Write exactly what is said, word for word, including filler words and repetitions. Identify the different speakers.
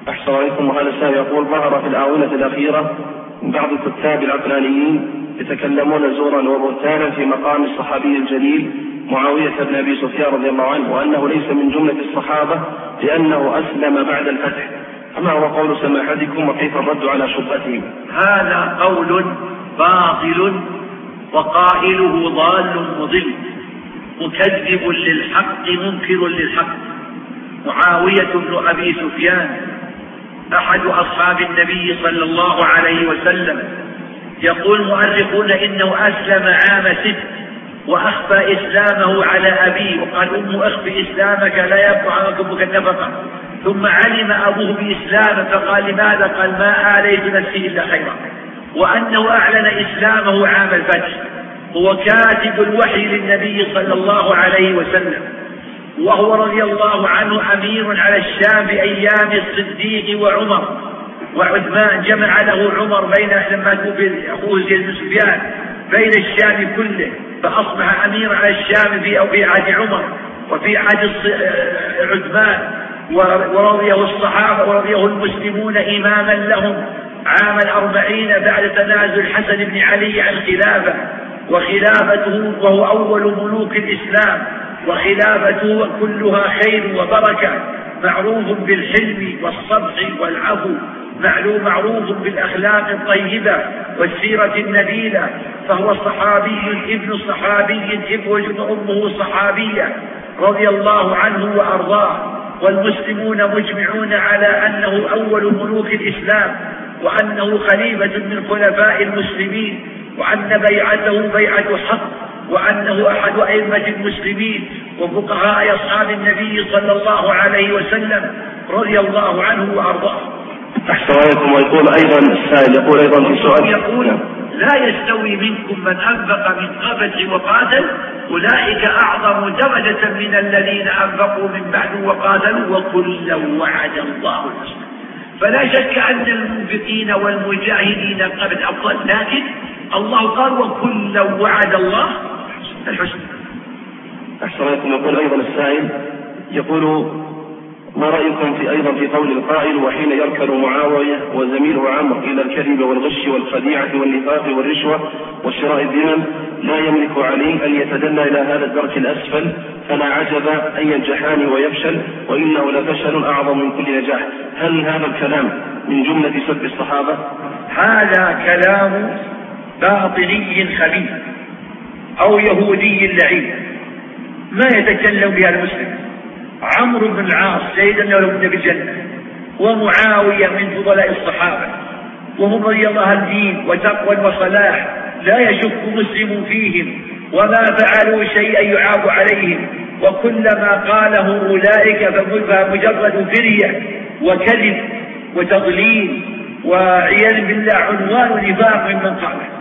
Speaker 1: أحسن عليكم. وهذا السائل يقول: ظهر في الآونة الأخيرة بعض الكتاب العقلانيين يتكلمون زورا وبهتانا في مقام الصحابي الجليل معاوية بن أبي سفيان رضي الله عنه، وأنه ليس من جملة الصحابة لأنه أسلم بعد الفتح، فما هو قول سماحتكم وكيف الرد على شبهتهم؟
Speaker 2: هذا قول باطل وقائله ضال مضل مكذب للحق منكر للحق. معاوية بن أبي سفيان أحد أصحاب النبي صلى الله عليه وسلم، يقول مؤرخون إنه أسلم عام ست وأخفى إسلامه على أبيه، وقال أمه أخفي إسلامك لا يبقى عنك أمك النفقة، ثم علم أبوه بإسلامه فقال لماذا؟ قال ما آليت نفسي إلا خيرا. وأنه أعلن إسلامه عام الفتح، هو كاتب الوحي للنبي صلى الله عليه وسلم، وهو رضي الله عنه أمير على الشام في أيام الصديق وعمر وعثمان، جمع له عمر بين لما توفي أخوه زيد بن سفيان بين الشام كله، فأصبح أمير على الشام في في عهد عمر وفي عهد عثمان، ورضيه الصحابة ورضيه المسلمون إماما لهم عام الأربعين بعد تنازل الحسن بن علي عن الخلافة، وخلافته وهو أول ملوك الإسلام، وخلافته كلها خير وبركة، معروف بالحلم والصبح والعفو، معلوم معروف بالأخلاق الطيبة والسيرة النبيلة، فهو صحابي ابن صحابي ابن أمه صحابية رضي الله عنه وأرضاه. والمسلمون مجمعون على أنه أول ملوك الإسلام، وأنه خليفة من خلفاء المسلمين، وأن بيعته بيعة حق، وأنه أحد أئمة المسلمين وفقهاء أصحاب النبي صلى الله عليه وسلم رضي الله عنه وأرضاه.
Speaker 1: أحسن عليكم. ويقول أيضا السائل يقول أيضا في سؤال
Speaker 2: يقول: لا يستوي منكم من أنفق من قبل وقاتل أولئك أعظم درجة من الذين أنفقوا من بعد وقاتلوا وكلا وعد الله الحسنى. فلا شك أن المنفقين والمجاهدين قبل أفضل، لكن الله قال وكلا وعد الله الحسنى.
Speaker 1: أحسن عليكم. يقول أيضا السائل يقول: ما رأيكم في أيضا في قول القائل: وحين يركن معاوية وزميله عمرو إلى الكذب والغش والخديعة والنفاق والرشوة وشراء الذمم لا يملك عليه أن يتدنى إلى هذا الدرك الأسفل، فلا عجب أن ينجحان ويفشل، وإنه لفشل أعظم من كل نجاح. هل هذا الكلام من جملة سب الصحابة؟
Speaker 2: هذا كلام باطني خبيث أو يهودي لعين ما يتكلم بها المسلم. عمرو بن العاص سيدا له بالجنة، ومعاوية من فضلاء الصحابة، وهم رضي الله عنهم دين وتقوى وصلاح لا يشك مسلم فيهم، وما فعلوا شيئا يعاب عليهم، وكلما قاله أولئك فمجرد فرية وكذب وتضليل وعياذ بالله عنوان نفاق ممن قاله.